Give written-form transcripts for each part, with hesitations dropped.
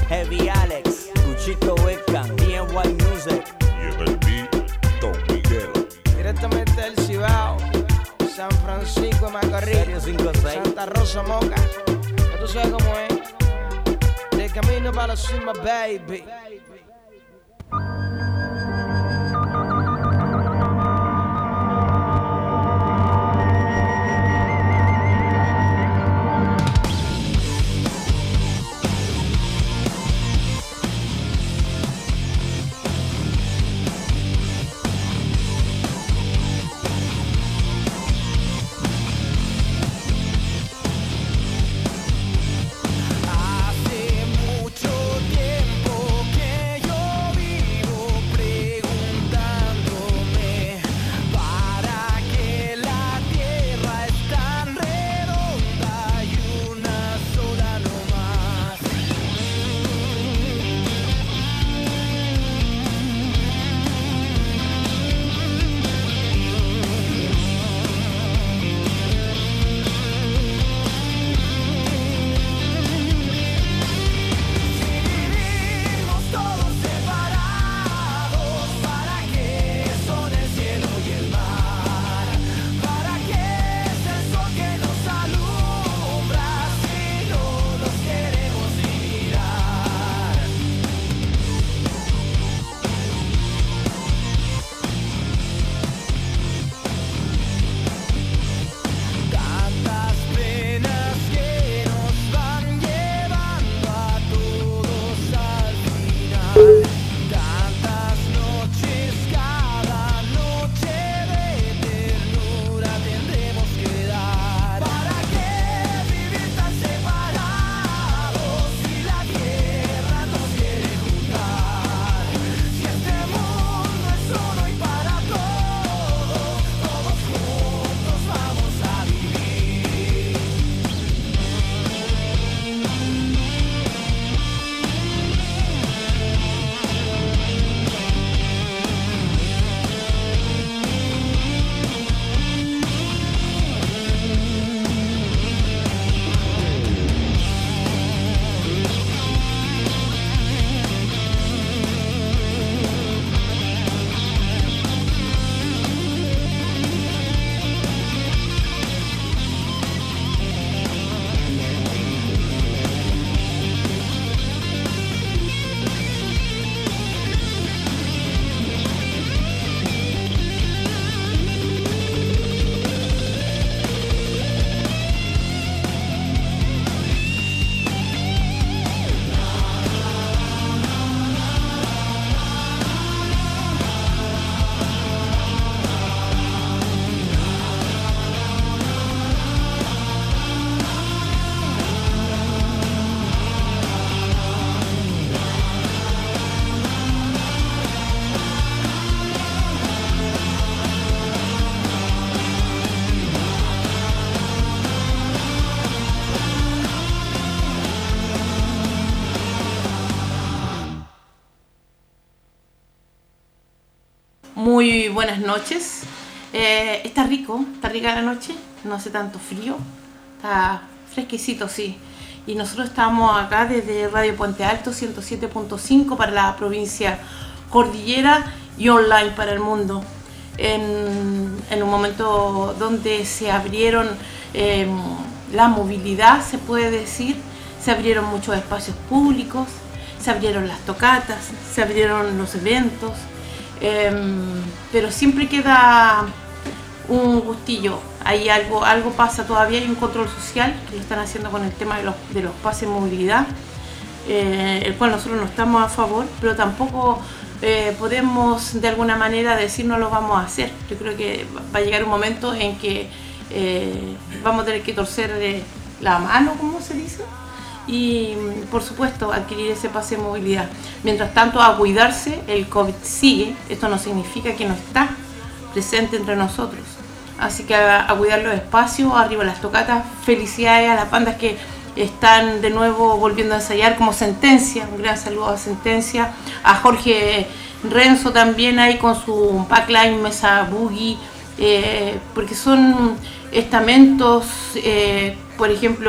Heavy Alex, Cuchito Webcam, DNY Music. Y en el beat, Don Miguel. Directamente del Cibao, San Francisco de Macorís, Serio 56. Santa Rosa Moca. Ya tú sabes cómo es. De camino para la cima, baby. Hace mucho tiempo que yo vivo preguntándome para qué la tierra es tan redonda y una sola no más. Vivimos todos separados, ¿para qué son el cielo y el mar? ¿Para qué es el sol que nos alumbra si no nos queremos mirar? Tantas penas que nos van llevando a todos al final. Tantas noches, cada noche de ternura tendremos que dar. ¿Para qué vivir tan separados si la tierra nos quiere juntar? Si este mundo es uno y para todos, todos juntos vamos a vivir. Muy buenas noches. Está rica la noche, no hace tanto frío, está fresquecito, sí. Y nosotros estamos acá desde Radio Puente Alto 107.5 para la provincia Cordillera y online para el mundo. En un momento donde se abrieron la movilidad, se puede decir, se abrieron muchos espacios públicos, se abrieron las tocatas, se abrieron los eventos. Pero siempre queda un gustillo, hay algo pasa todavía, hay un control social que lo están haciendo con el tema de los pases de movilidad, el cual nosotros no estamos a favor, pero tampoco podemos de alguna manera decir no lo vamos a hacer. Yo creo que va a llegar un momento en que vamos a tener que torcer la mano, como se dice, y por supuesto adquirir ese pase de movilidad. Mientras tanto, a cuidarse, el COVID sigue, esto no significa que no está presente entre nosotros, así que a cuidar los espacios, arriba las tocatas. Felicidades a las bandas que están de nuevo volviendo a ensayar, como Sentencia, un gran saludo a Sentencia, a Jorge Renzo también ahí con su backline, mesa boogie, porque son estamentos, por ejemplo,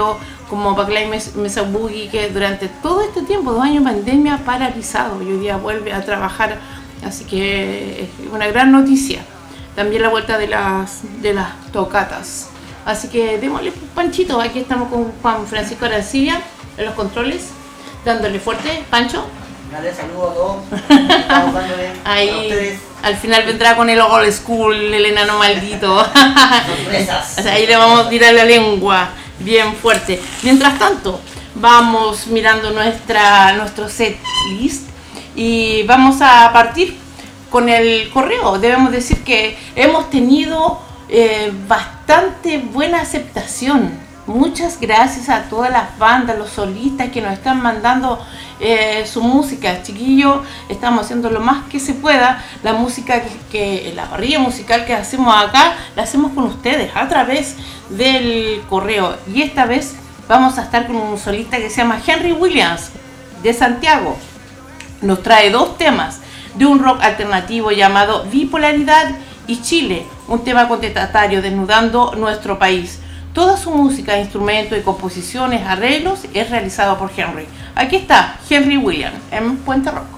como Backline Mesa Boogie, que durante todo este tiempo, 2 años de pandemia, paralizado, y hoy día vuelve a trabajar, así que es una gran noticia. También la vuelta de las tocatas. Así que démosle, Panchito. Aquí estamos con Juan Francisco Arancibia en los controles, dándole fuerte. Pancho. Dale saludos a todos. Estamos dándole Ahí, a ustedes al final vendrá con el old school, el enano maldito. sorpresas. O sea, ahí le vamos a tirar la lengua bien fuerte. Mientras tanto, vamos mirando nuestro set list y vamos a partir con el correo. Debemos decir que hemos tenido bastante buena aceptación. Muchas gracias a todas las bandas, los solistas que nos están mandando su música. Chiquillos, estamos haciendo lo más que se pueda. La música la parrilla musical que hacemos acá, la hacemos con ustedes a través del correo. Y esta vez vamos a estar con un solista que se llama Henry Williams, de Santiago. Nos trae 2 temas de un rock alternativo llamado Bipolaridad y Chile, un tema contestatario desnudando nuestro país. Toda su música, instrumentos y composiciones, arreglos es realizado por Henry. Aquí está Henry Williams en Puente Rock.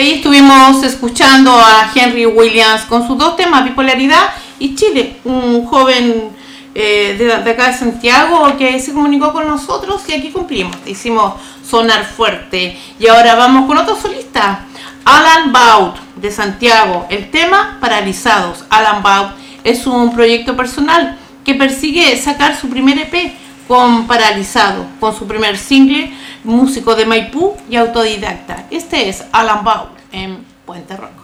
ahí estuvimos escuchando a Henry Williams con sus dos temas, Bipolaridad y Chile, un joven de acá de Santiago que se comunicó con nosotros y aquí cumplimos, hicimos sonar fuerte. Y ahora vamos con otro solista, Alan Baud de Santiago, el tema Paralizados. Alan Baud es un proyecto personal que persigue sacar su primer EP con Paralizado, con su primer single, músico de Maipú y autodidacta. Este es Alan Baud en Puente Rock.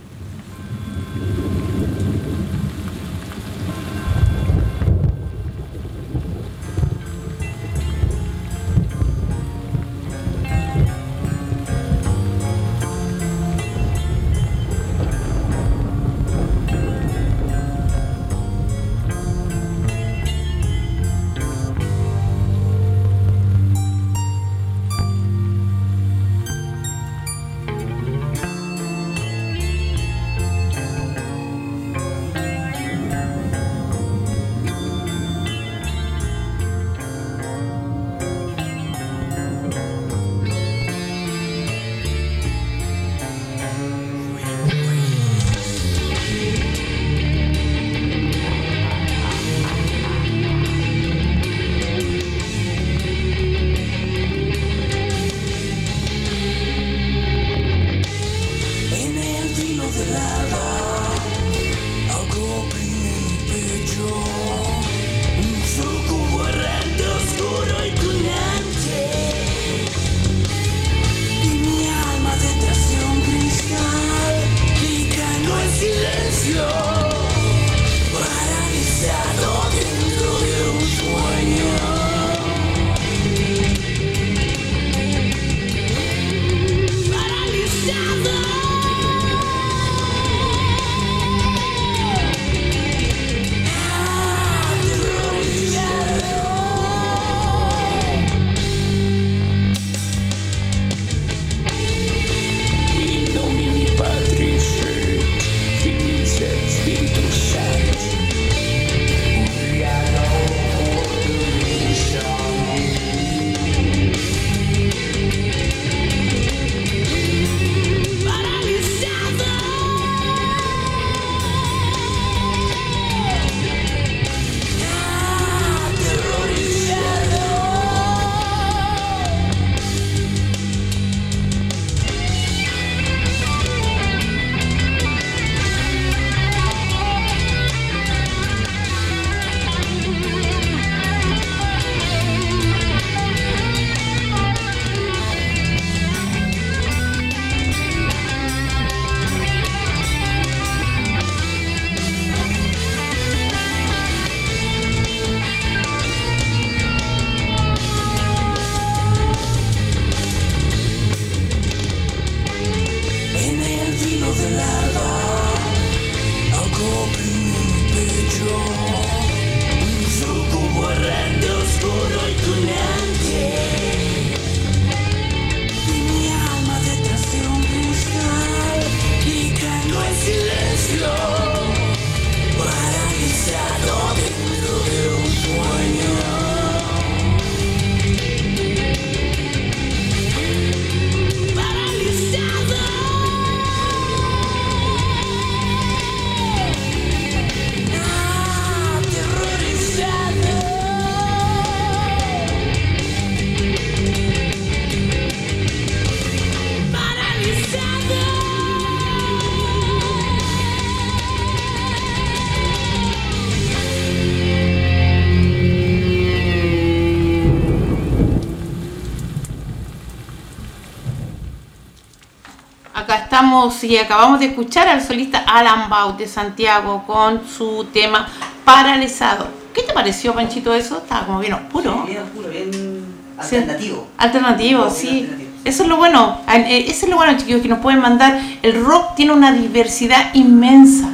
Estamos y acabamos de escuchar al solista Alan Baud de Santiago con su tema Paralizado. ¿Qué te pareció, Panchito, eso? Estaba como bien oscuro. Sí, bien oscuro, bien alternativo. Sí, alternativo, sí. Alternativo. Eso es lo bueno. Eso es lo bueno, chiquillos, que nos pueden mandar. El rock tiene una diversidad inmensa.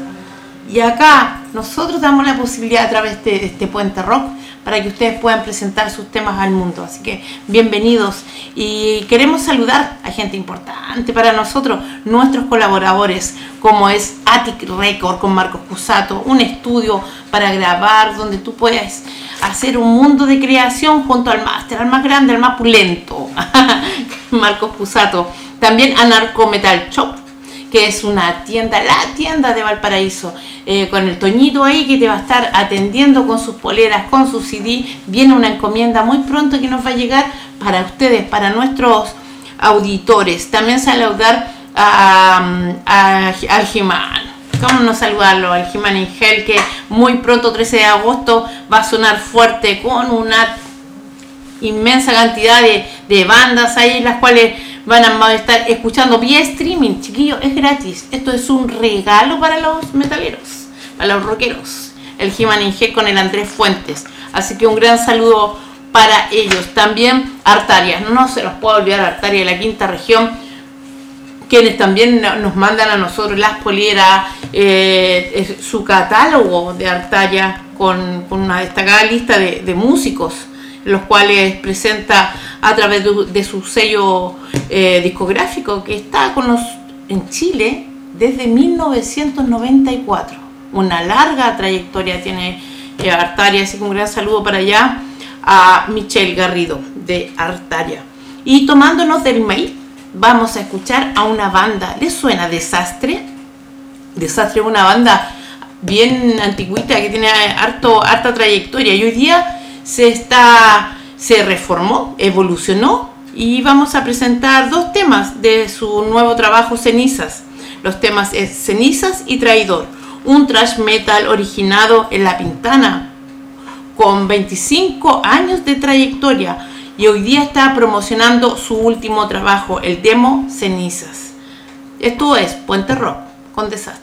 Y acá nosotros damos la posibilidad a través de este Puente Rock para que ustedes puedan presentar sus temas al mundo. Así que bienvenidos. Y queremos saludar a gente importante para nosotros, nuestros colaboradores, como es Attic Record con Marcos Cusato, un estudio para grabar donde tú puedes hacer un mundo de creación junto al máster, al más grande, al más pulento, Marcos Cusato. También Anarco Metal Shop, que es una tienda, la tienda de Valparaíso, con el Toñito ahí que te va a estar atendiendo con sus poleras, con sus CD. Viene una encomienda muy pronto que nos va a llegar para ustedes, para nuestros auditores. También saludar al He-Man. ¿Cómo no saludarlo? Al He-Man Ingel, que muy pronto, 13 de agosto, va a sonar fuerte con una inmensa cantidad de bandas ahí, las cuales van a estar escuchando vía streaming. Chiquillos, es gratis. Esto es un regalo para los metaleros, para los rockeros. El He-Man Ingel con el Andrés Fuentes. Así que un gran saludo para ellos. También Artaria, no se los puedo olvidar, Artaria de la quinta región, quienes también nos mandan a nosotros las poleras, su catálogo de Artaria con una destacada lista de músicos, los cuales presenta a través de su sello discográfico, que está con nos en Chile desde 1994. Una larga trayectoria tiene Artaria, así que un gran saludo para allá a Michelle Garrido de Artaria. Y tomándonos del maíz, vamos a escuchar a una banda. ¿Les suena Desastre? Desastre es una banda bien antigüita que tiene harta trayectoria y hoy día se reformó, evolucionó, y vamos a presentar dos temas de su nuevo trabajo Cenizas. Los temas es Cenizas y Traidor, un thrash metal originado en La Pintana con 25 años de trayectoria, y hoy día está promocionando su último trabajo, el demo Cenizas. Esto es Puente Rock con Desastre.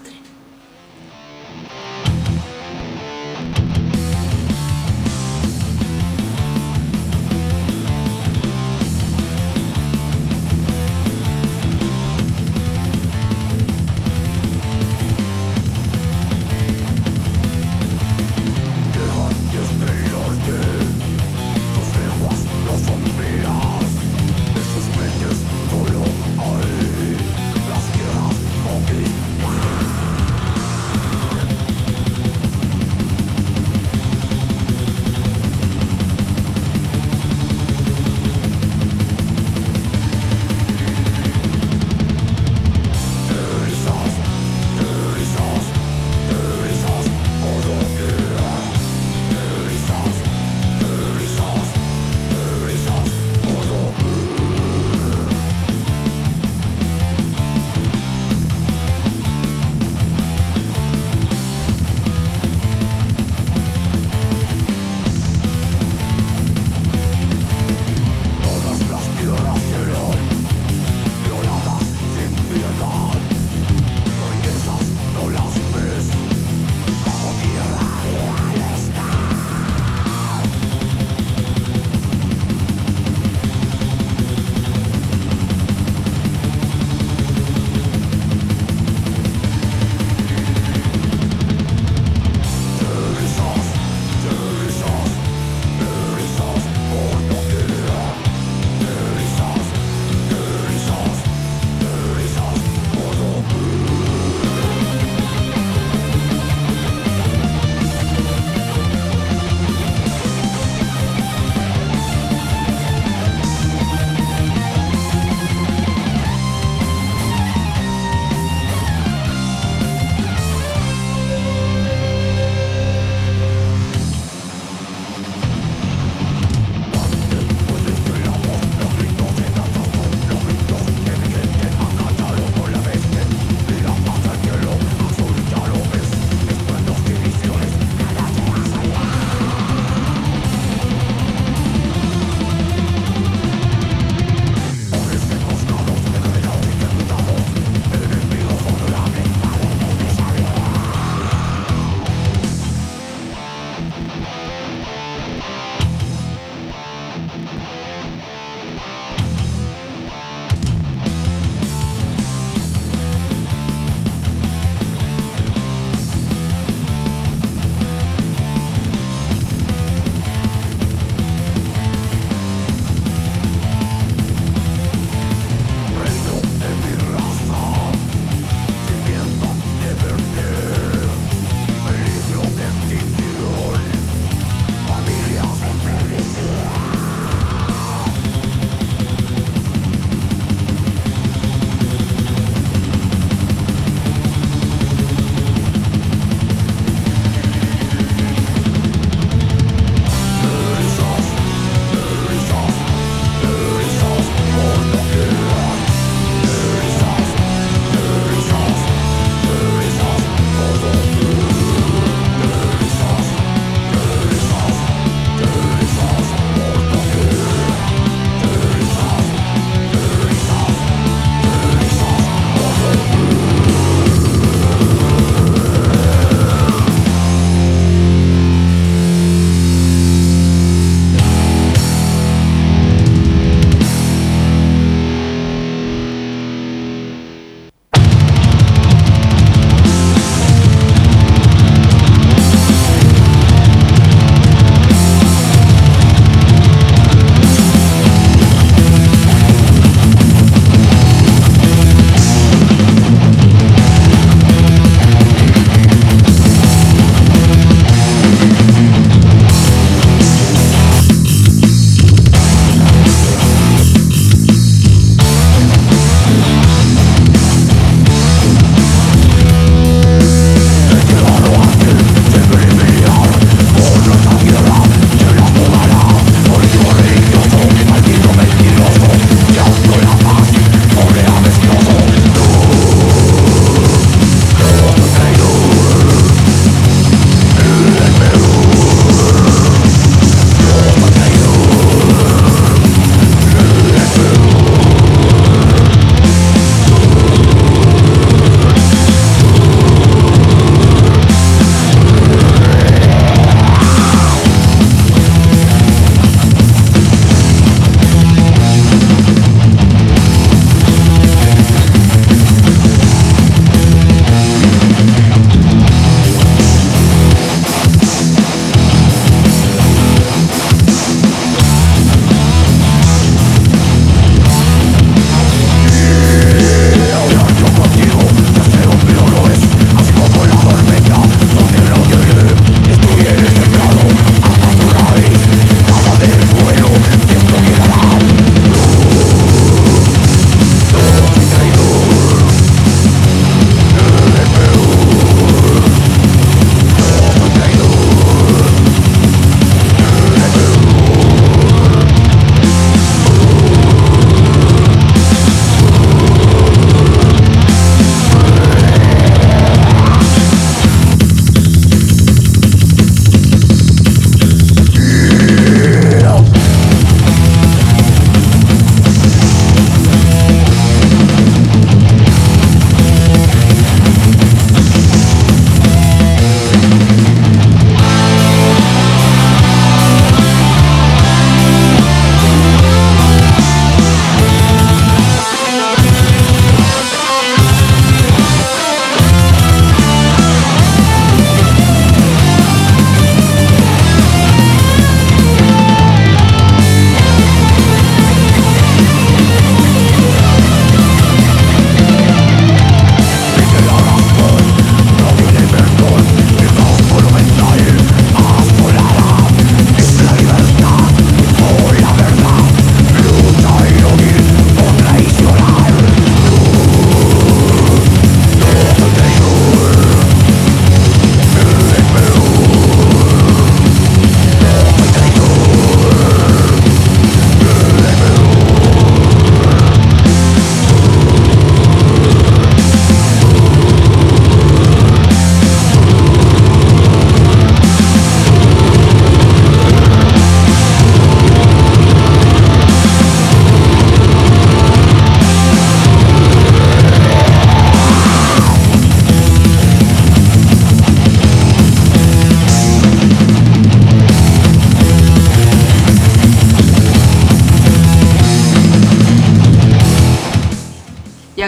Las tierras no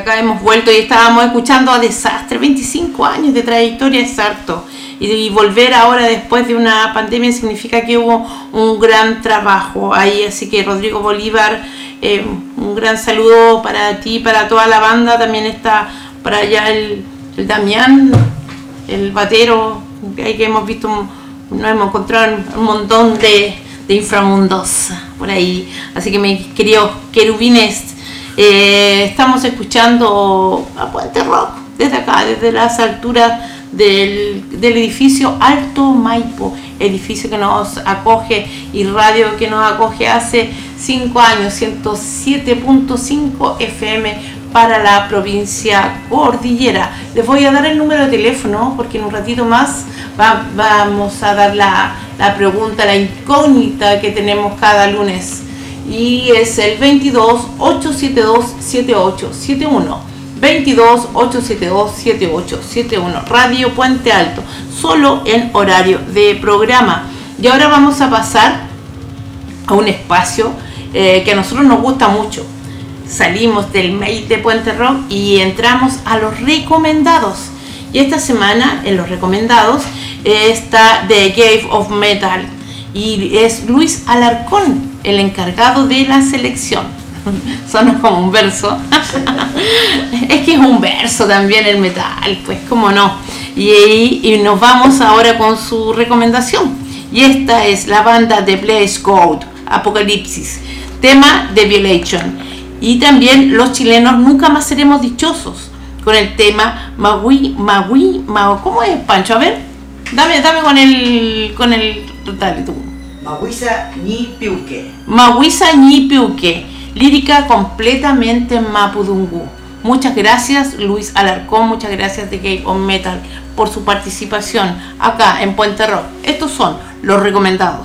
acá hemos vuelto y estábamos escuchando a Desastre. 25 años de trayectoria es harto. Y volver ahora después de una pandemia significa que hubo un gran trabajo ahí. Así que Rodrigo Bolívar, un gran saludo para ti, para toda la banda. También está para allá el Damián, el batero, que hemos visto, nos hemos encontrado un montón de inframundos por ahí. Así que mis queridos querubines, estamos escuchando a Puente Rock desde acá, desde las alturas del edificio Alto Maipo, edificio que nos acoge y radio que nos acoge hace 5 años, 107.5 FM para la provincia cordillera. Les voy a dar el número de teléfono porque en un ratito más vamos a dar la pregunta, la incógnita que tenemos cada lunes, y es el 22-872-7871. 22-872-7871, Radio Puente Alto, solo en horario de programa. Y ahora vamos a pasar a un espacio que a nosotros nos gusta mucho. Salimos del mail de Puente Rock y entramos a los recomendados. Y esta semana en los recomendados está The Cave of Metal y es Luis Alarcón el encargado de la selección. Suena como un verso. Es que es un verso también el metal, pues cómo no. Y nos vamos ahora con su recomendación. Y esta es la banda de Blaze Code, Apocalipsis, tema de Violation. Y también los chilenos Nunca Más Seremos Dichosos, con el tema Magui, ¿cómo es, Pancho? A ver, dame dale tú. Maguisa ni Piuque. Maguisa ni Piuque. Lírica completamente en mapudungú. Muchas gracias Luis Alarcón, muchas gracias de Cave of Metal por su participación acá en Puente Rock. Estos son los recomendados.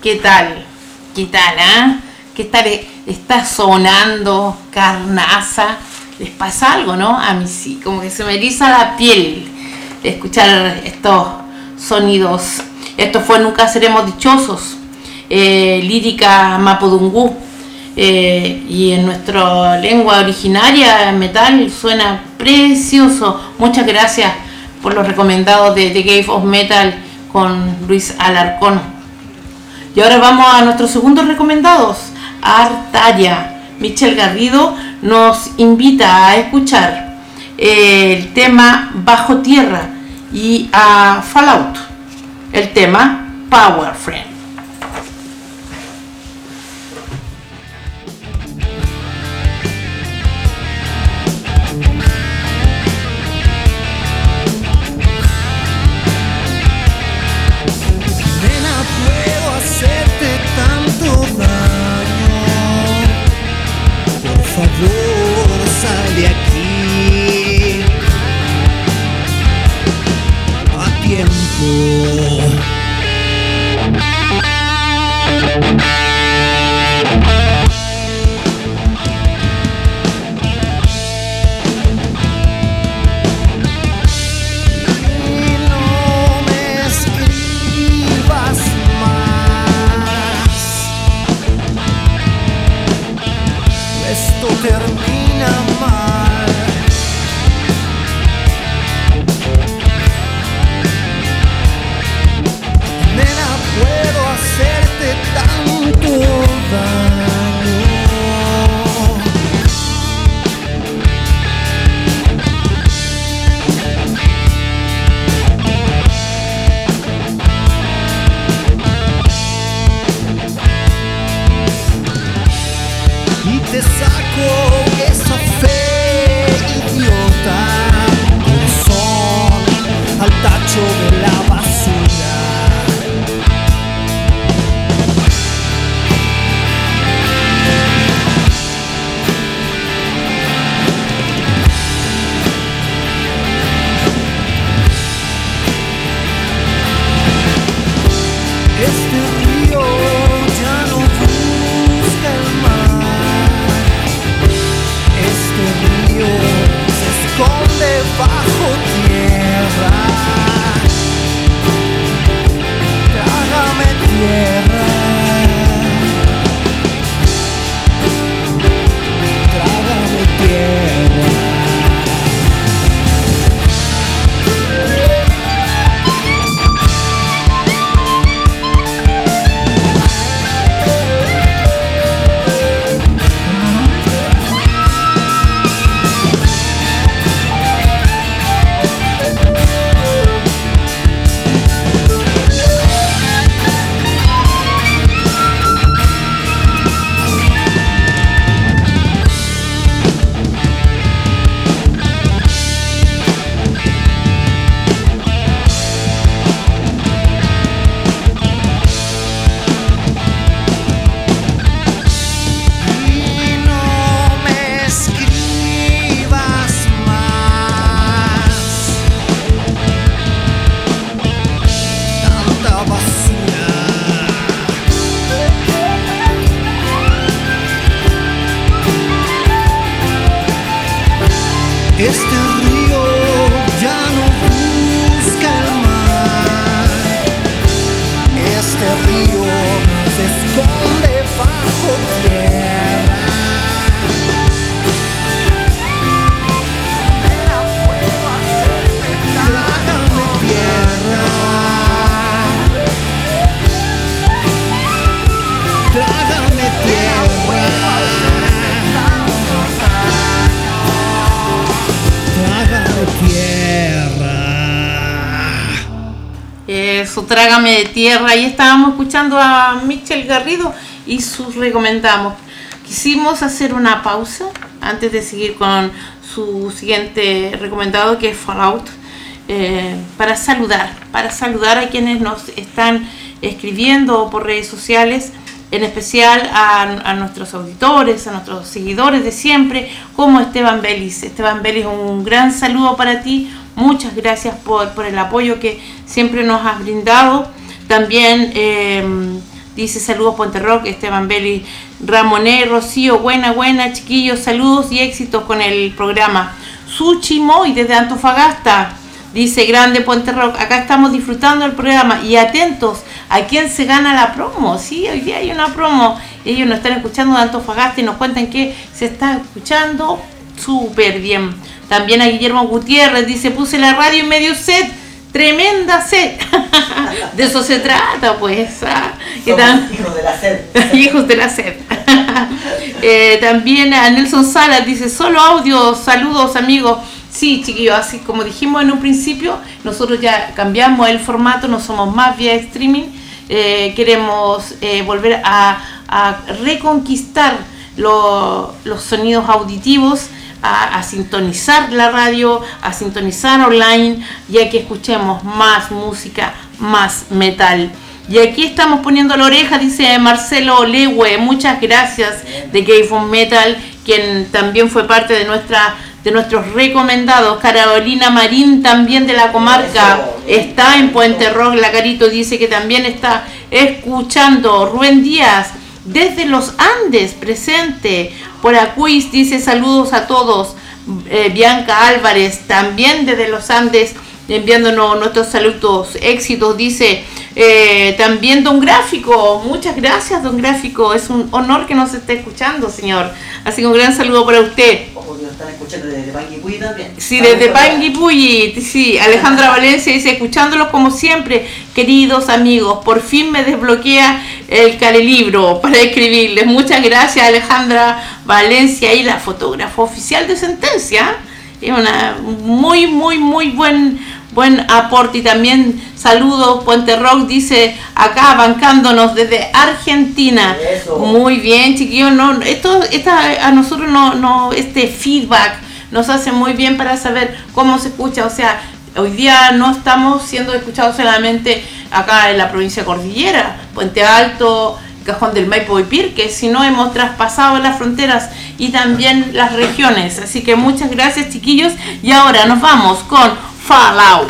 ¿Qué tal? ¿Qué tal, ah? ¿Qué tal? Está sonando Carnaza. ¿Les pasa algo, no? A mí sí, como que se me eriza la piel de escuchar estos sonidos. Esto fue Nunca Seremos Dichosos, lírica mapudungú. Y en nuestra lengua originaria, en metal, suena precioso. Muchas gracias por los recomendados de The Cave of Metal con Luis Alarcón. Y ahora vamos a nuestros segundos recomendados. Artaya. Michel Garrido nos invita a escuchar el tema Bajo Tierra y a Fallout el tema Power Friend. Sal de aquí a tiempo. Y no me escribas más. Esto termina mal. Nena, puedo hacerte tanto daño. Y te saco esa fe idiota, corazón al tacho de la basura. Este río ya no busca el mar. Este río se esconde bajo tierra. Trágame tierra. Trágame tierra. Este río ya no busca el mar. Este río se esconde bajo tierra. Trágame tierra. Trágame tierra. Eso, Trágame de Tierra. Ahí estábamos escuchando a Michel Garrido y sus recomendamos. Quisimos hacer una pausa antes de seguir con su siguiente recomendado, que es Fallout, para saludar a quienes nos están escribiendo por redes sociales, en especial a nuestros auditores, a nuestros seguidores de siempre, como Esteban Vélez. Esteban Vélez, un gran saludo para ti. Muchas gracias por el apoyo que siempre nos has brindado. También Dice saludos Puente Rock, Esteban Belli, Ramoné, Rocío, buena, chiquillos, saludos y éxitos con el programa. Suchi Moy desde Antofagasta, dice grande Puente Rock, acá estamos disfrutando del programa y atentos a quién se gana la promo. Sí, hoy día hay una promo, ellos nos están escuchando de Antofagasta y nos cuentan que se está escuchando súper bien. También a Guillermo Gutiérrez, dice puse la radio en medio set, tremenda sed. De eso se trata, pues. Hijos de la sed. Hijos de la sed. También a Nelson Salas dice solo audio, saludos amigos. Sí, chiquillos, así como dijimos en un principio, nosotros ya cambiamos el formato, no somos más vía streaming. Queremos volver a reconquistar los sonidos auditivos, a sintonizar la radio, a sintonizar online, ya que escuchemos más música, más metal. Y aquí estamos poniendo la oreja, dice Marcelo Lewe, muchas gracias de Cave of Metal, quien también fue parte de nuestros recomendados. Carolina Marín, también de la comarca, está en Puente Rock. La Carito dice que también está escuchando. Rubén Díaz, desde los Andes, presente. Por Acuís, dice saludos a todos. Bianca Álvarez, también desde los Andes, enviándonos nuestros saludos, éxitos, dice. También Don Gráfico, muchas gracias Don Gráfico, es un honor que nos esté escuchando, señor, así que un gran saludo para usted. Ojo que nos están escuchando desde Panguipulli también. Sí, desde Panguipulli, sí. Alejandra Valencia dice, escuchándolos como siempre, queridos amigos, por fin me desbloquea el calelibro para escribirles. Muchas gracias Alejandra Valencia, y la fotógrafa oficial de Sentencia, es una muy buen aporte. Y también saludos Puente Rock, dice acá bancándonos desde Argentina. Eso. Muy bien, chiquillos, a nosotros este feedback nos hace muy bien para saber cómo se escucha. O sea, hoy día no estamos siendo escuchados solamente acá en la provincia Cordillera, Puente Alto, Cajón del Maipo y Pirque, sino hemos traspasado las fronteras y también las regiones. Así que muchas gracias, chiquillos, y ahora nos vamos con Fallout.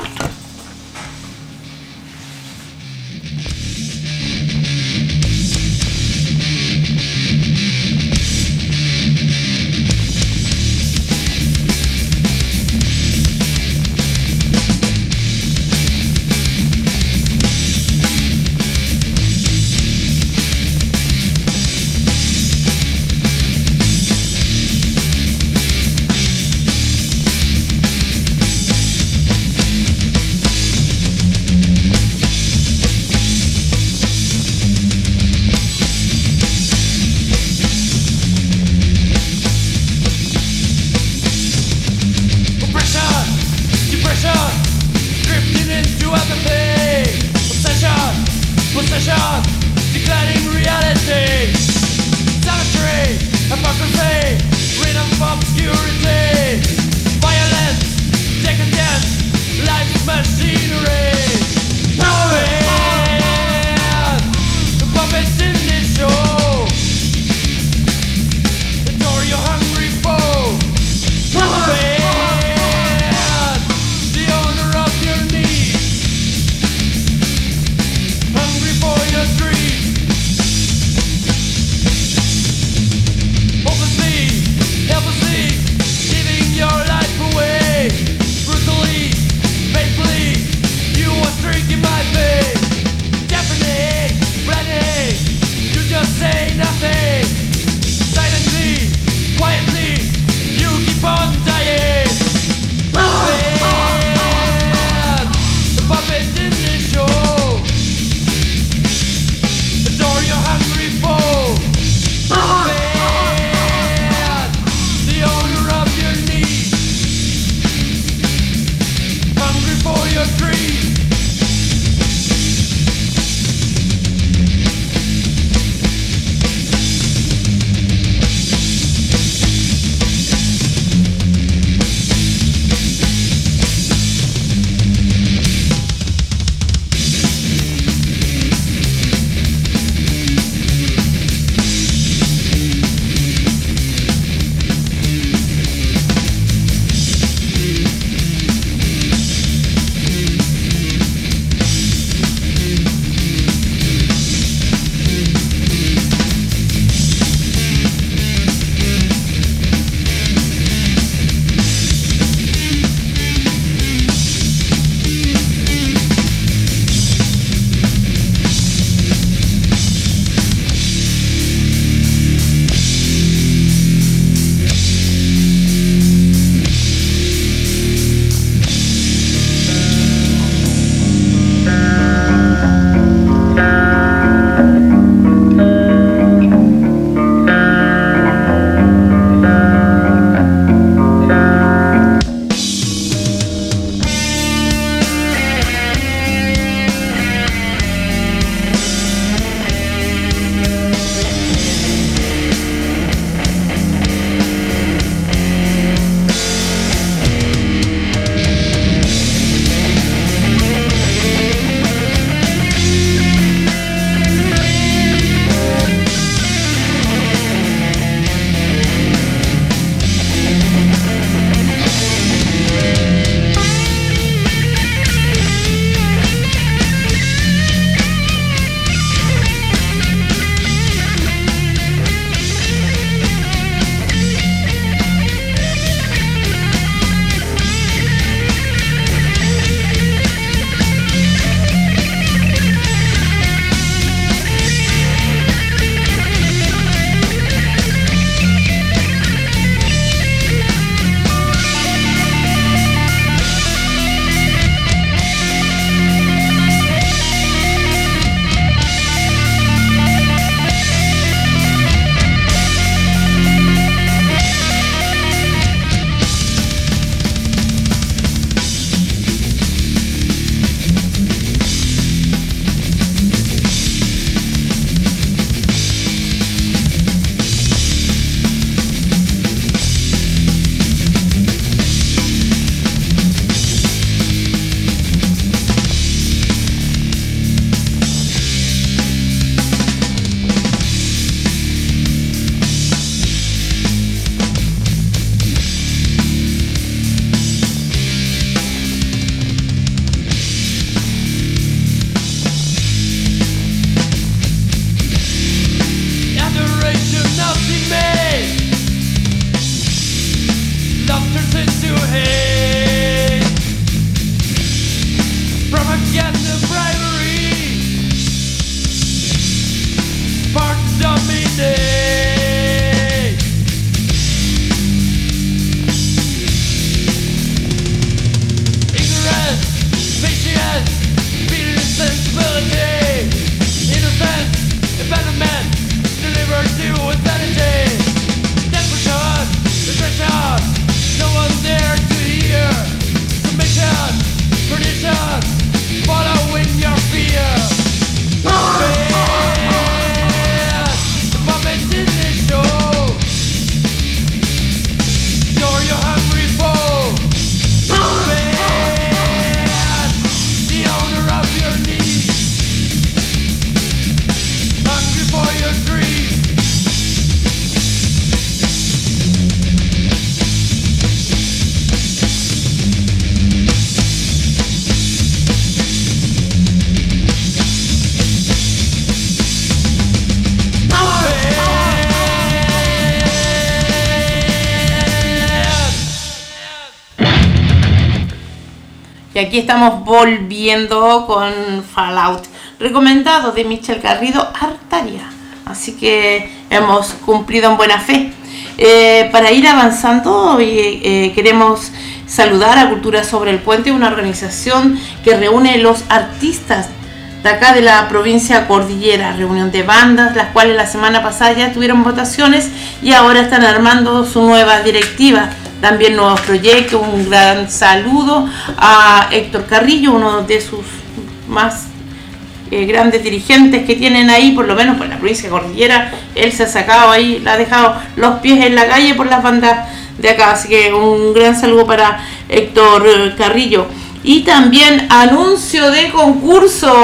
Y aquí estamos volviendo con Fallout, recomendado de Michel Garrido, Artaria. Así que hemos cumplido en buena fe. Para ir avanzando, queremos saludar a Cultura sobre el Puente, una organización que reúne los artistas de acá de la provincia Cordillera, reunión de bandas, las cuales la semana pasada ya tuvieron votaciones y ahora están armando su nueva directiva. También nuevos proyectos. Un gran saludo a Héctor Carrillo, uno de sus más grandes dirigentes que tienen ahí, por lo menos por la provincia de Cordillera. Él se ha sacado ahí, le ha dejado los pies en la calle por las bandas de acá. Así que un gran saludo para Héctor Carrillo. Y también anuncio de concurso.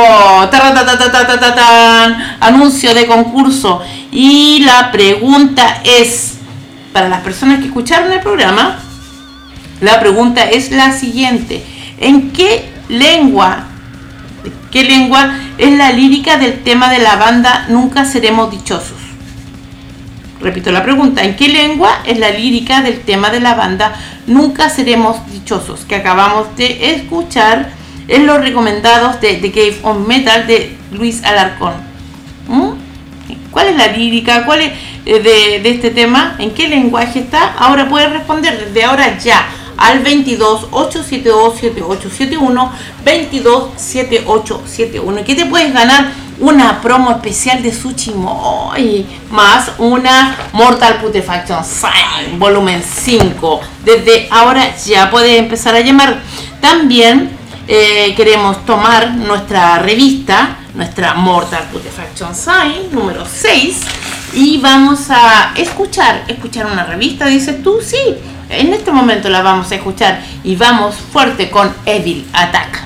Anuncio de concurso. Y la pregunta es, para las personas que escucharon el programa, la pregunta es la siguiente: ¿en qué lengua es la lírica del tema de la banda Nunca Seremos Dichosos? Repito la pregunta: ¿en qué lengua es la lírica del tema de la banda Nunca Seremos Dichosos, que acabamos de escuchar en los recomendados de The Cave of Metal de Luis Alarcón? ¿Cuál es la lírica? ¿Cuál es de este tema? ¿En qué lenguaje está? Ahora puedes responder desde ahora ya al 22 872 7871, 22 7871. ¿Qué te puedes ganar? Una promo especial de Tsuchimoy más una Mortal Putrefaction Sign volumen 5. Desde ahora ya puedes empezar a llamar. También queremos tomar nuestra revista, nuestra Mortal Putrefaction Sign número 6, y vamos a escuchar una revista, dices tú. Sí, en este momento la vamos a escuchar y vamos fuerte con Evil Attack.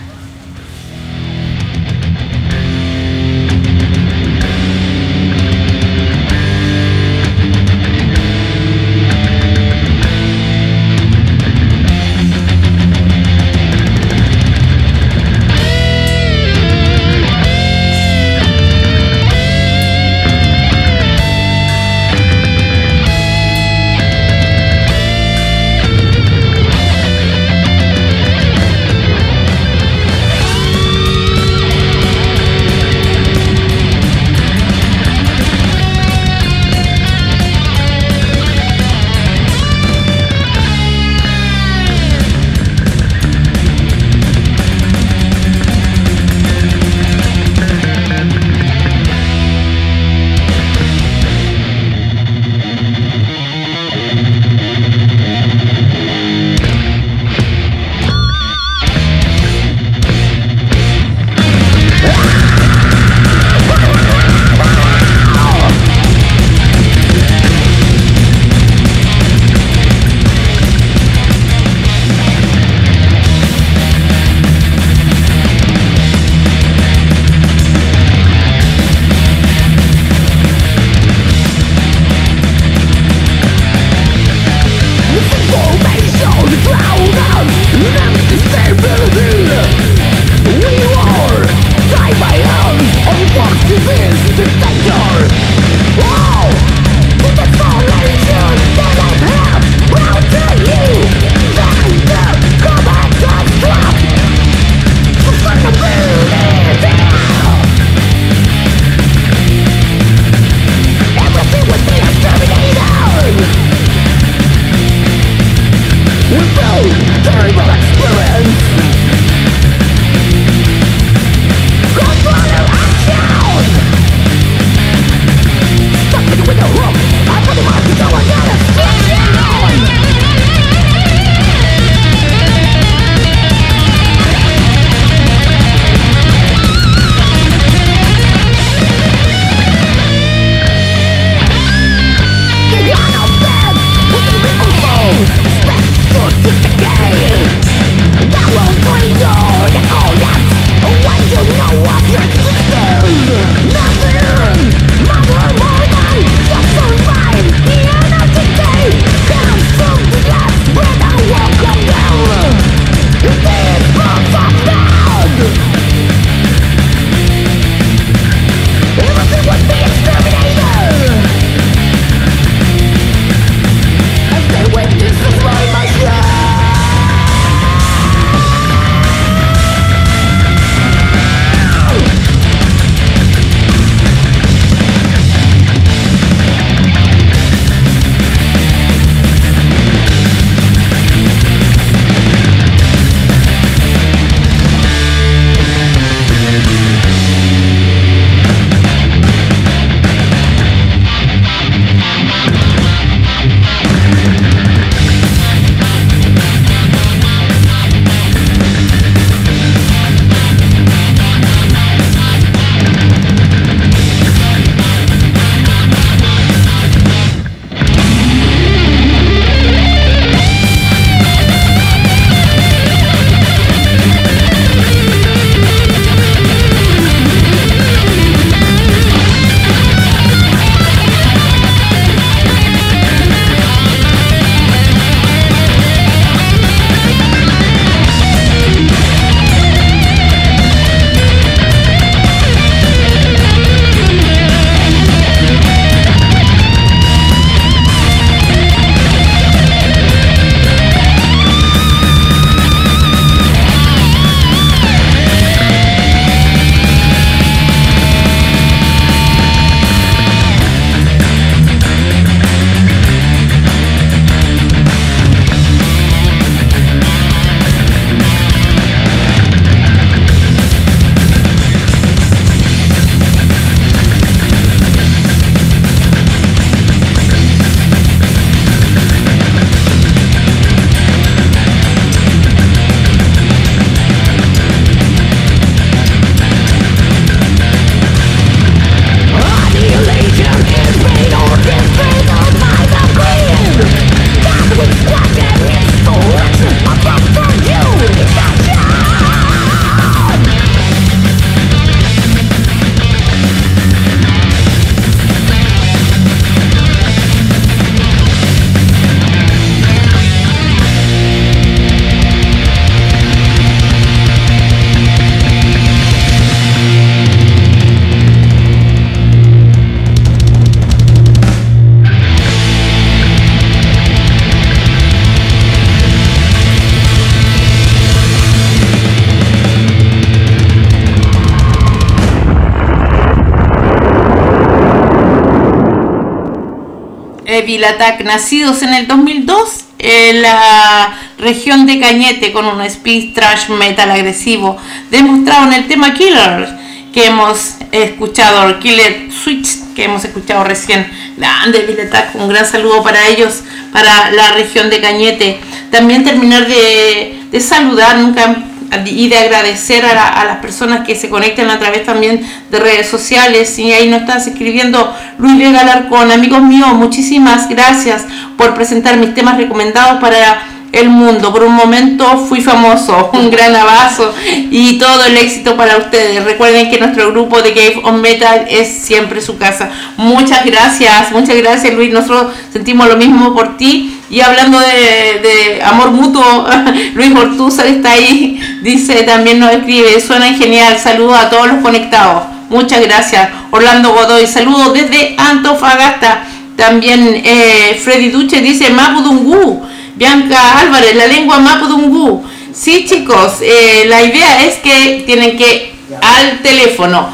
Evil Attack, nacidos en el 2002 en la región de Cañete, con un speed thrash metal agresivo demostrado en el tema Killer que hemos escuchado, Killer Switch, que hemos escuchado recién. Grande Evil Attack, un gran saludo para ellos, para la región de Cañete. También terminar de saludar y de agradecer a las personas que se conectan a través también de redes sociales. Y ahí nos estás escribiendo Luis Vega Alarcón: amigos míos, muchísimas gracias por presentar mis temas recomendados para el mundo. Por un momento fui famoso. Un gran abrazo y todo el éxito para ustedes. Recuerden que nuestro grupo de Cave of Metal es siempre su casa. Muchas gracias Luis, nosotros sentimos lo mismo por ti. Y hablando de amor mutuo, Luis Ortúzar está ahí, dice, también nos escribe: suena genial, saludos a todos los conectados. Muchas gracias. Orlando Godoy, saludos desde Antofagasta. También Freddy Duche dice: Mapudungú. Bianca Álvarez, la lengua Mapudungú. Sí, chicos, la idea es que tienen que al teléfono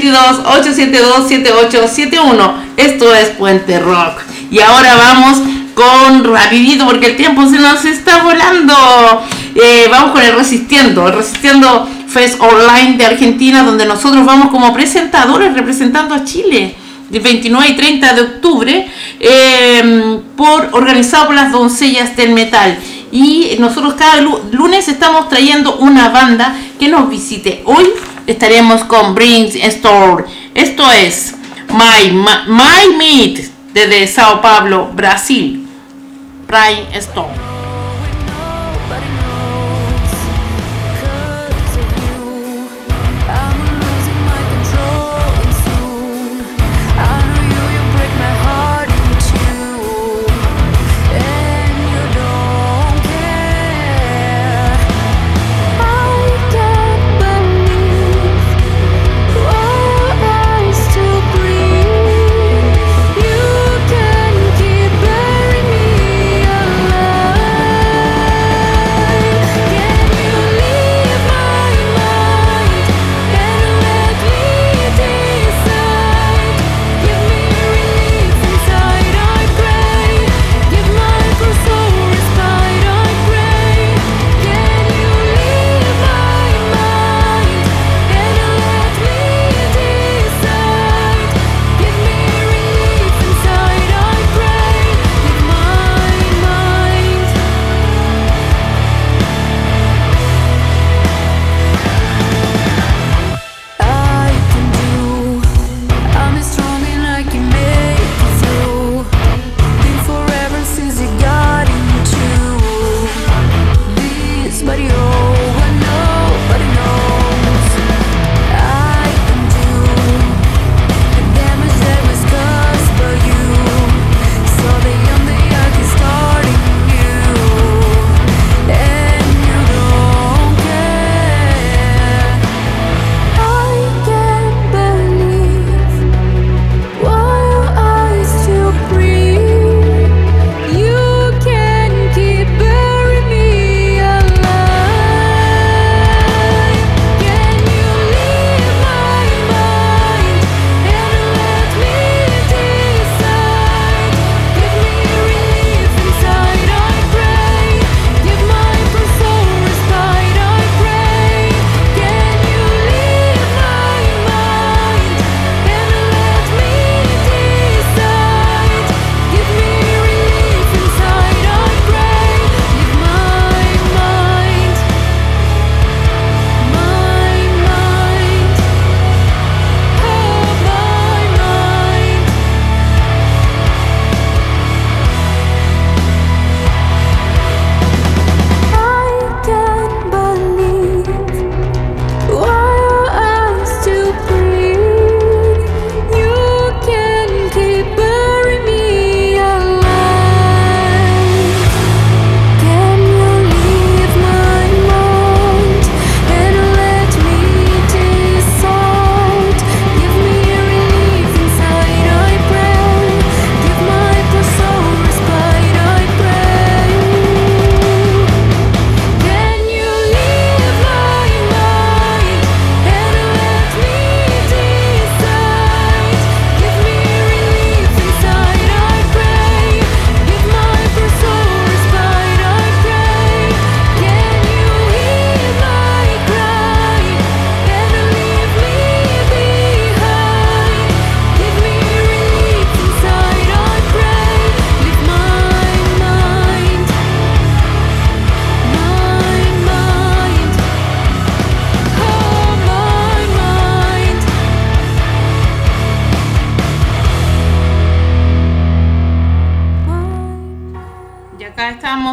22-872-7871. Esto es Puente Rock. Y ahora vamos con rapidito, porque el tiempo se nos está volando. Vamos con el Resistiendo Fest Online de Argentina, donde nosotros vamos como presentadores representando a Chile, del 29 y 30 de octubre, organizado por las Doncellas del Metal. Y nosotros cada lunes estamos trayendo una banda que nos visite. Hoy estaremos con Brainstorm. Esto es My Meat, desde Sao Paulo, Brasil. Brainstorm. You can keep burying me alive.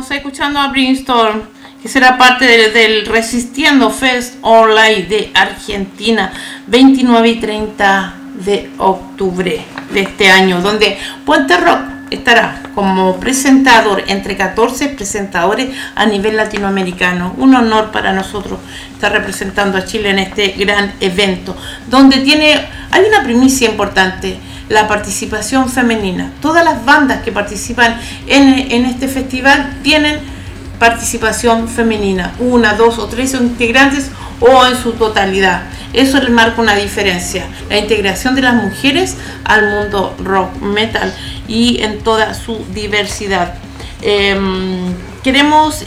Estamos escuchando a Brainstorm, que será parte del Resistiendo Fest Online de Argentina, 29 y 30 de octubre de este año, donde Puente Rock estará como presentador entre 14 presentadores a nivel latinoamericano. Un honor para nosotros estar representando a Chile en este gran evento, donde hay una primicia importante: la participación femenina. Todas las bandas que participan en este festival tienen participación femenina, 1, 2 o 3 integrantes o en su totalidad. Eso le marca una diferencia, la integración de las mujeres al mundo rock, metal y en toda su diversidad. Queremos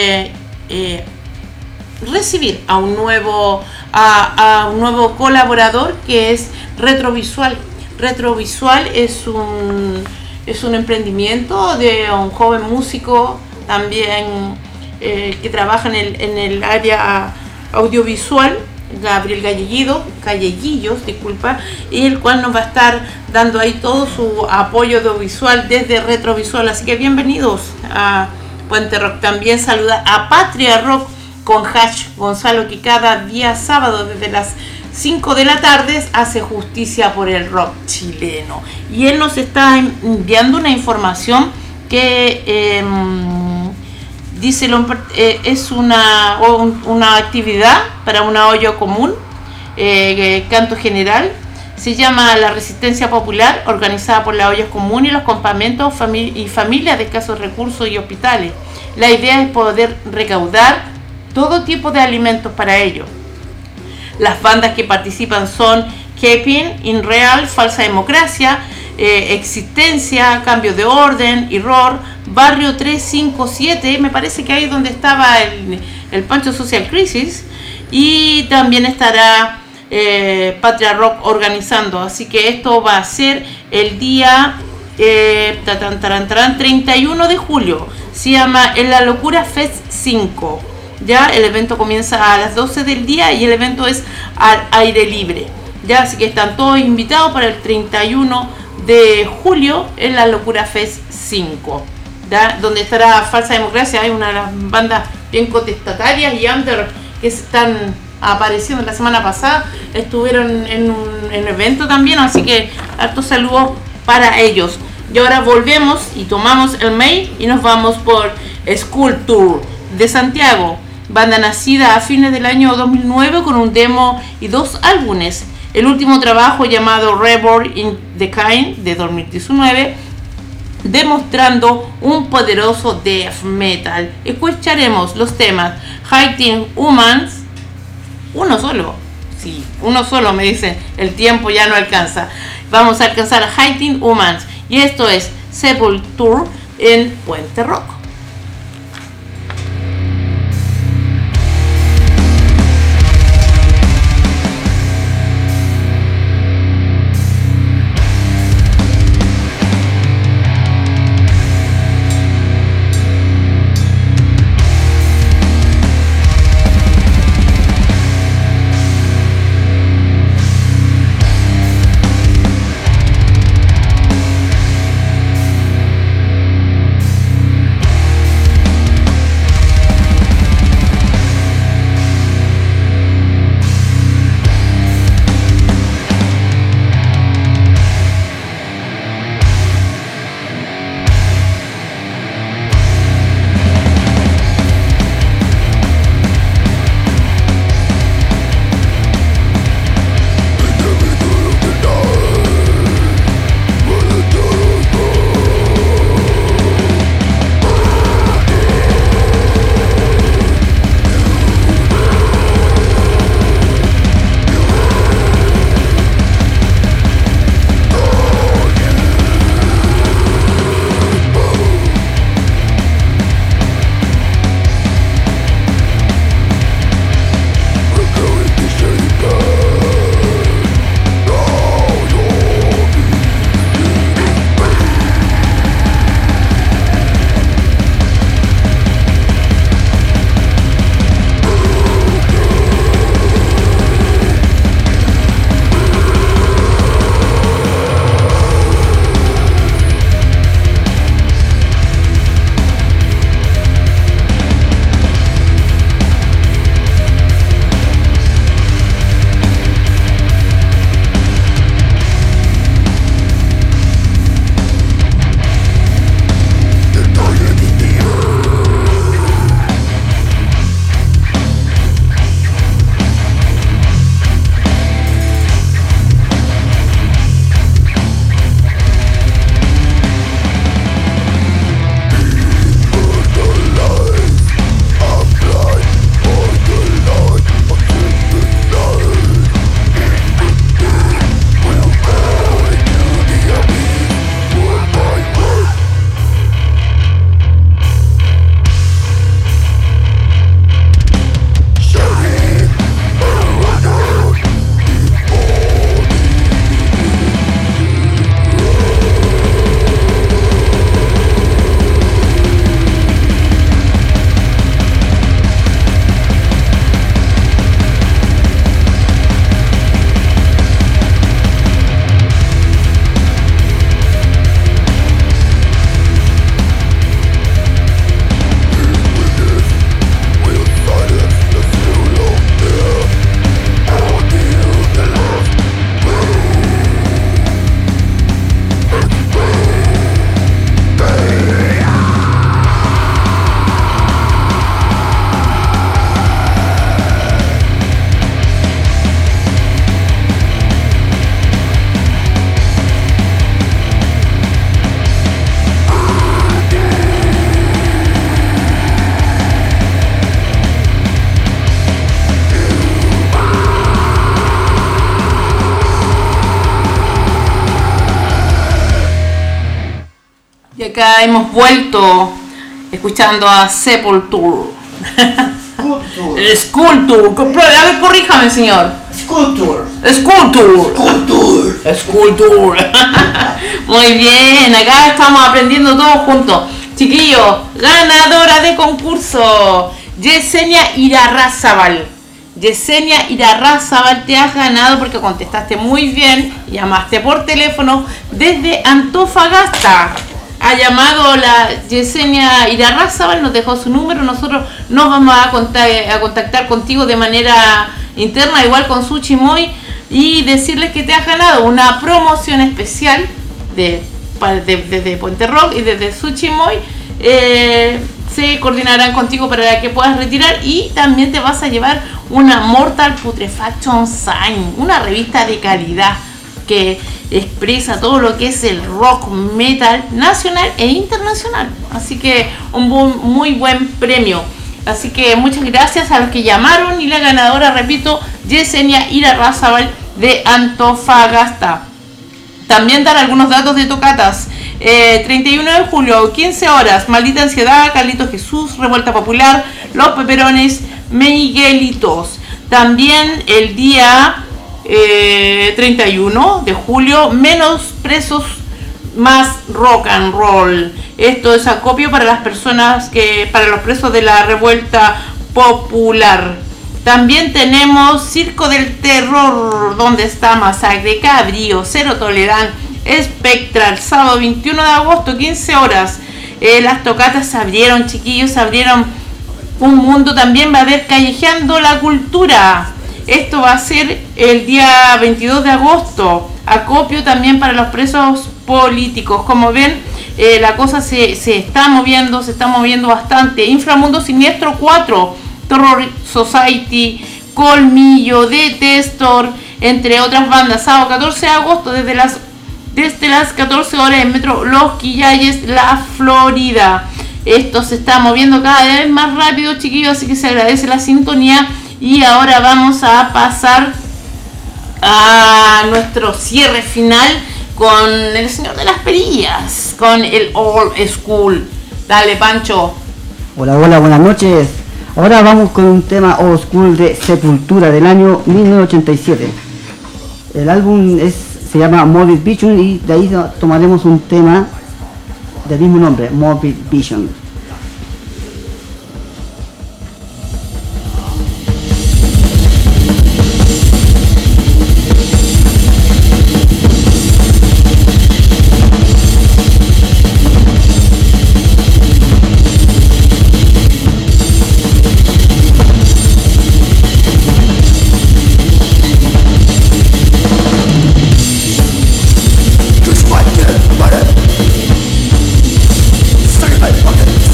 recibir a un nuevo colaborador, que es Retrovisual. Retrovisual es un emprendimiento de un joven músico también que trabaja en el área audiovisual, Gabriel Galleguillos, y el cual nos va a estar dando ahí todo su apoyo audiovisual desde Retrovisual. Así que bienvenidos a Puente Rock. También saluda a Patria Rock con Hash Gonzalo, que cada día sábado desde las 5 de la tarde hace justicia por el rock chileno. Y él nos está enviando una información que dice es una actividad para una olla común, canto general. Se llama La Resistencia Popular, organizada por la olla común y los campamentos y familias de escasos recursos y hospitales. La idea es poder recaudar todo tipo de alimentos para ello. Las bandas que participan son Keeping in Real, Falsa Democracia, Existencia, Cambio de Orden, Error, Barrio 357, me parece que ahí es donde estaba el Pancho Social Crisis, y también estará Patria Rock organizando. Así que esto va a ser el día 31 de julio. Se llama En la Locura Fest 5. Ya el evento comienza a las 12 del día y el evento es al aire libre. Ya, así que están todos invitados para el 31 de julio en la Locura Fest 5, ¿ya? Donde estará Falsa Democracia. Hay una de las bandas bien contestatarias y under que están apareciendo la semana pasada, estuvieron en un evento también, así que hartos saludos para ellos. Y ahora volvemos y tomamos el mail y nos vamos por School Tour de Santiago, banda nacida a fines del año 2009 con un demo y 2 álbumes. El último trabajo, llamado Reborn in the Kind, de 2019, demostrando un poderoso death metal. Escucharemos los temas Hating Humans, uno solo me dicen, el tiempo ya no alcanza. Vamos a alcanzar a Hating Humans, y esto es Sepulture en Puente Rock. acá hemos vuelto escuchando a Sepultura. Sculpture. A ver, corríjame, señor. Sculpture. Muy bien, acá estamos aprendiendo todos juntos. Chiquillos, ganadora de concurso, Yesenia Irarrázaval. Yesenia Irarrázaval, te has ganado porque contestaste muy bien, llamaste por teléfono desde Antofagasta. Ha llamado la Yesenia Irarrázaval, nos dejó su número, nosotros nos vamos a contactar contigo de manera interna, igual con Suchimoy, y decirles que te has ganado una promoción especial desde Puente Rock y desde Suchimoy. Se coordinarán contigo para que puedas retirar, y también te vas a llevar una Mortal Putrefaction Sign, una revista de calidad que expresa todo lo que es el rock metal nacional e internacional. Así que un muy buen premio. Así que muchas gracias a los que llamaron, y la ganadora, repito, Yesenia Irarrázaval de Antofagasta. También dar algunos datos de tocatas. 31 de julio, 15 horas, Maldita Ansiedad, Carlitos Jesús, Revuelta Popular, Los Peperones, Miguelitos. También el día 31 de julio, Menos Presos, Más Rock and Roll. Esto es acopio para las personas para los presos de la Revuelta Popular. También tenemos Circo del Terror, donde está Masacre, Cabrío, Cero Tolerán, Espectral, sábado 21 de agosto, 15 horas. Las tocatas se abrieron, chiquillos, se abrieron un mundo. También va a haber Callejeando la Cultura. Esto va a ser el día 22 de agosto. Acopio también para los presos políticos. Como ven, la cosa se está moviendo bastante. Inframundo Siniestro 4, Terror Society, Colmillo, Detestor, entre otras bandas. Sábado 14 de agosto desde las 14 horas en Metro Los Quillayes, La Florida. Esto se está moviendo cada vez más rápido, chiquillos, así que se agradece la sintonía. Y ahora vamos a pasar a nuestro cierre final con el señor de las perillas, con el Old School. Dale, Pancho. Hola, buenas noches. Ahora vamos con un tema Old School de Sepultura del año 1987. El álbum se llama Morbid Vision, y de ahí tomaremos un tema del mismo nombre, Morbid Vision. Despite the butter, suck it like bucket.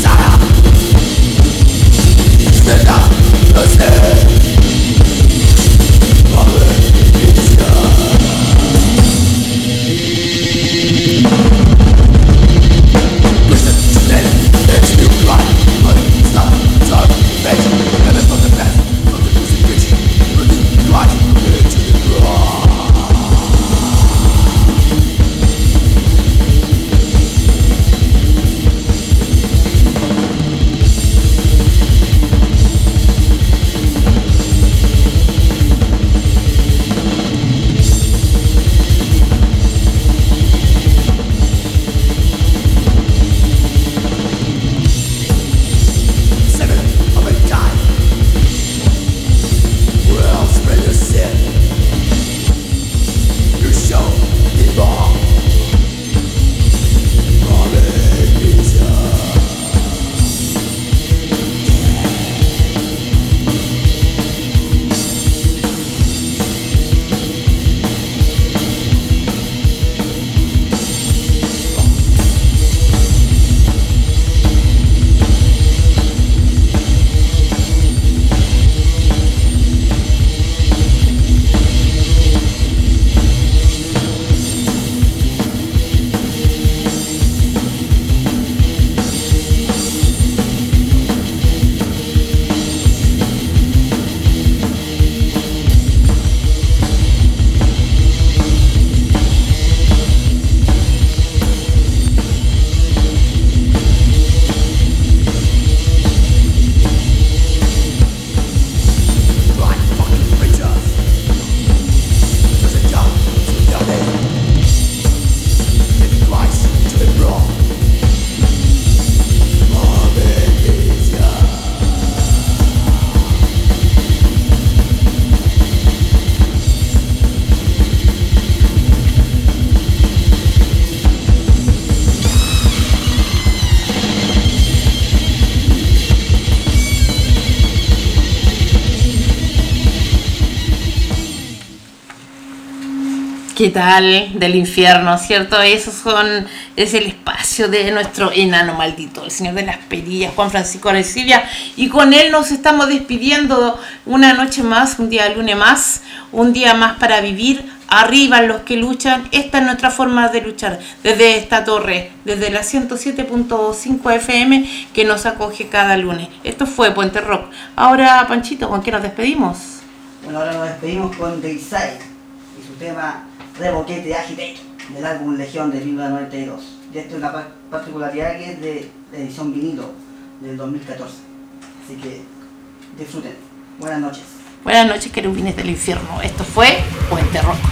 ¿Qué tal? Del infierno, ¿cierto? Es el espacio de nuestro enano maldito, el señor de las perillas, Juan Francisco Arencibia, y con él nos estamos despidiendo una noche más, un día lunes más, un día más para vivir. Arriba los que luchan, esta es nuestra forma de luchar, desde esta torre, desde la 107.5 FM que nos acoge cada lunes. Esto fue Puente Rock. Ahora, Panchito, ¿con qué nos despedimos? Bueno, ahora nos despedimos con The Inside y su tema Revoquete Agitate del álbum Legión de 1992. Y esto es una particularidad que es de la edición vinilo del 2014. Así que disfruten. Buenas noches. Buenas noches, querubines del infierno. Esto fue Puente Rock.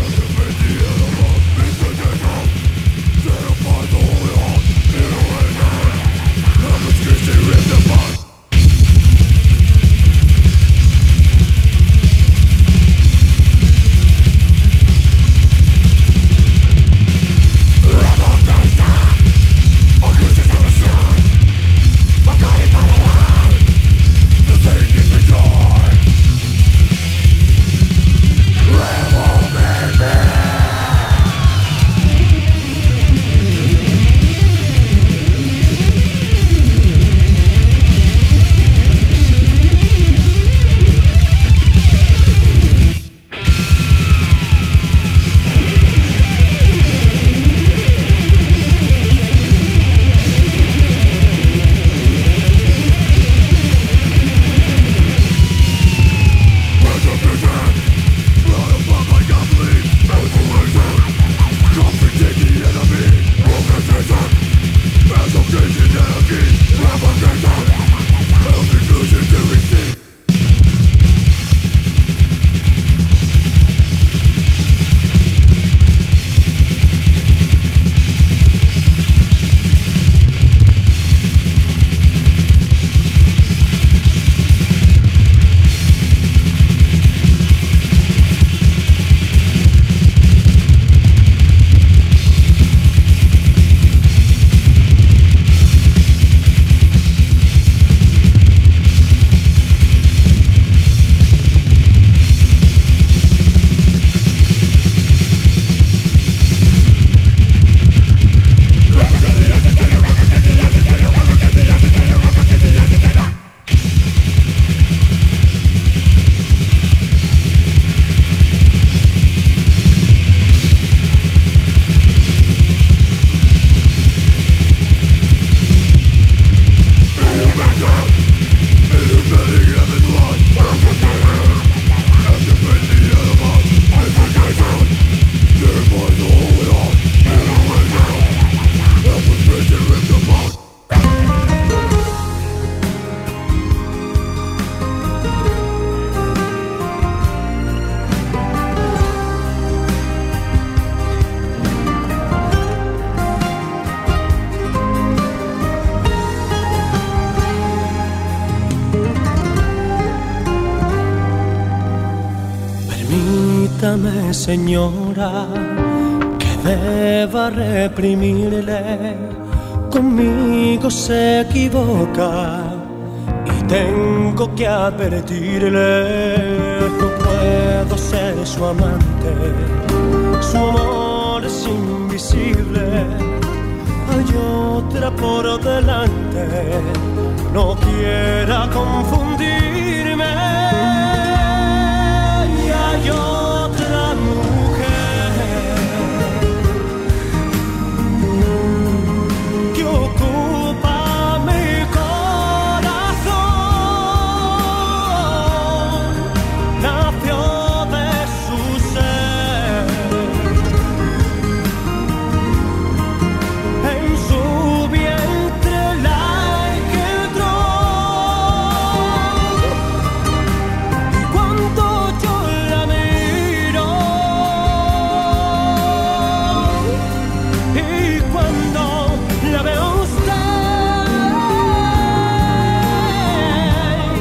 Permítame, señora, que deba reprimirle. Conmigo se equivoca y tengo que advertirle. No puedo ser su amante, su amor es invisible. Hay otra por delante, no quiera confundir.